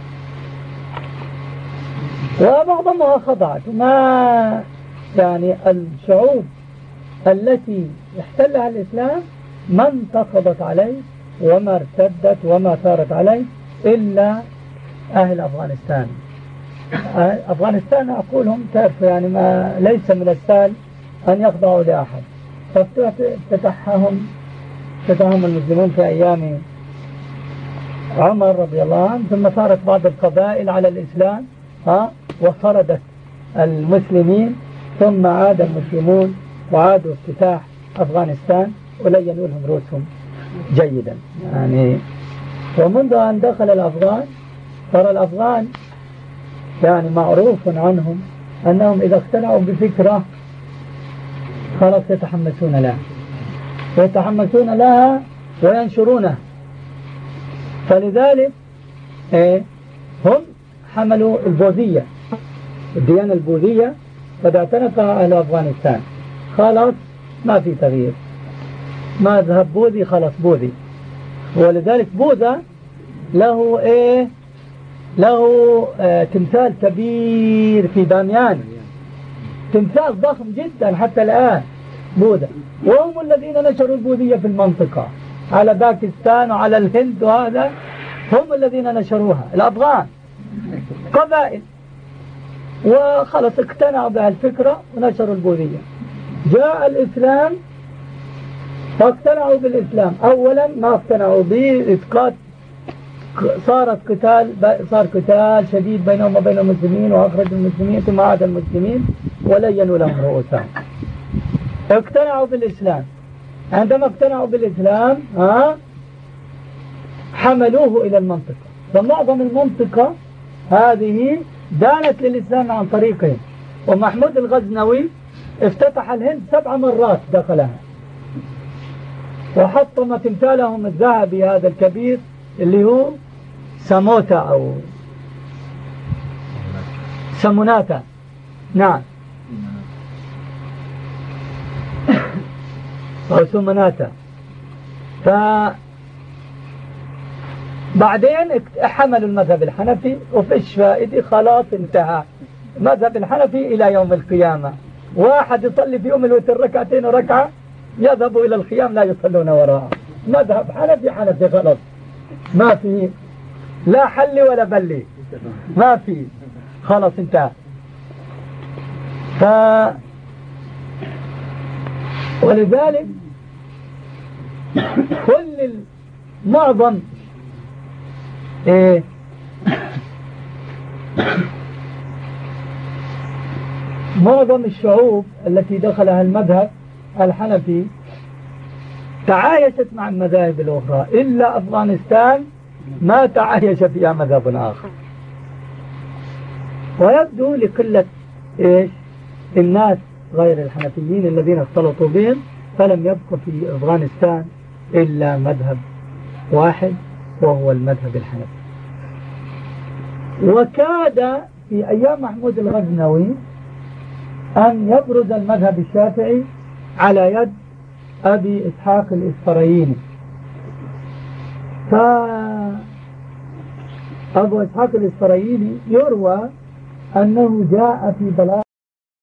ومعظمها خضعت. ما يعني الشعوب التي احتلها الإسلام ما انتقضت عليه وما ارتدت وما ثارت عليه إلا أهل أفغانستان. أفغانستان أقولهم تعرف يعني ما ليس من السهل أن يخضعوا لأحد، فافتتحهم المسلمون في أيام عمر رضي الله عنه، ثم صارت بعض القبائل على الإسلام وفردت المسلمين، ثم عاد المسلمون وعادوا افتتاح أفغانستان ولينوا لهم رؤوسهم جيدا يعني. ومنذ أن دخل الأفغان ترى الأفغان يعني معروف عنهم أنهم إذا اقتنعوا بفكرة خلاص يتحمسون لها وينشرونها. فلذلك هم حملوا البوذية، الديانة البوذية قد اعتنقها أهل أفغانستان. خلاص ما في تغيير، ما ذهب بوذي خلاص بوذي. ولذلك بوذا له تمثال كبير في بامیان، تمثال ضخم جدا حتى الآن بوذا، وهم الذين نشروا البوذية في المنطقة على باكستان وعلى الهند، وهذا هم الذين نشروها الأفغان قبائل، وخلص اقتنعوا بهالفكرة ونشروا البوذية. جاء الإسلام فاقتنعوا بالإسلام. أولا ما اقتنعوا به، صار قتال شديد بينهم وبين المسلمين، وأخرجوا المسلمين ثم عاد المسلمين ولينوا لهم رؤوسهم. اقتنعوا بالإسلام. عندما اقتنعوا بالإسلام حملوه إلى المنطقة، فمعظم المنطقة هذه دانت للإسلام عن طريقهم. ومحمود الغزنوي افتتح الهند 7 مرات دخلها، وحطم تمثالهم الذهبي هذا الكبير اللي هو ساموتا أو سموناتا، نعم، أو سموناتا. بعدين حملوا المذهب الحنفي وفيش فائدة، خلاص انتهى المذهب الحنفي إلى يوم القيامة. واحد يصلي في يوم الوتر 2 ركعتين وركعة يذهبوا إلى الخيام لا يصلون وراءه. مذهب حنفي خلاص، ما في لا حل ولا بلي، ما في، خلاص انتهى. ولذلك كل معظم معظم الشعوب التي دخلها المذهب الحنفي تعايشت مع المذاهب الأخرى، إلا أفغانستان ما تعايش فيها مذهب آخر. ويبدو لقلة الناس غير الحنفيين الذين اختلطوا بهم، فلم يبقى في أفغانستان إلا مذهب واحد وهو المذهب الحنفي. وكاد في أيام محمود الغزنوي أن يبرز المذهب الشافعي على يد أبي إسحاق الإسفرايني. فأبو إسحاق الإسفرايني يروى أنه جاء في بلاغ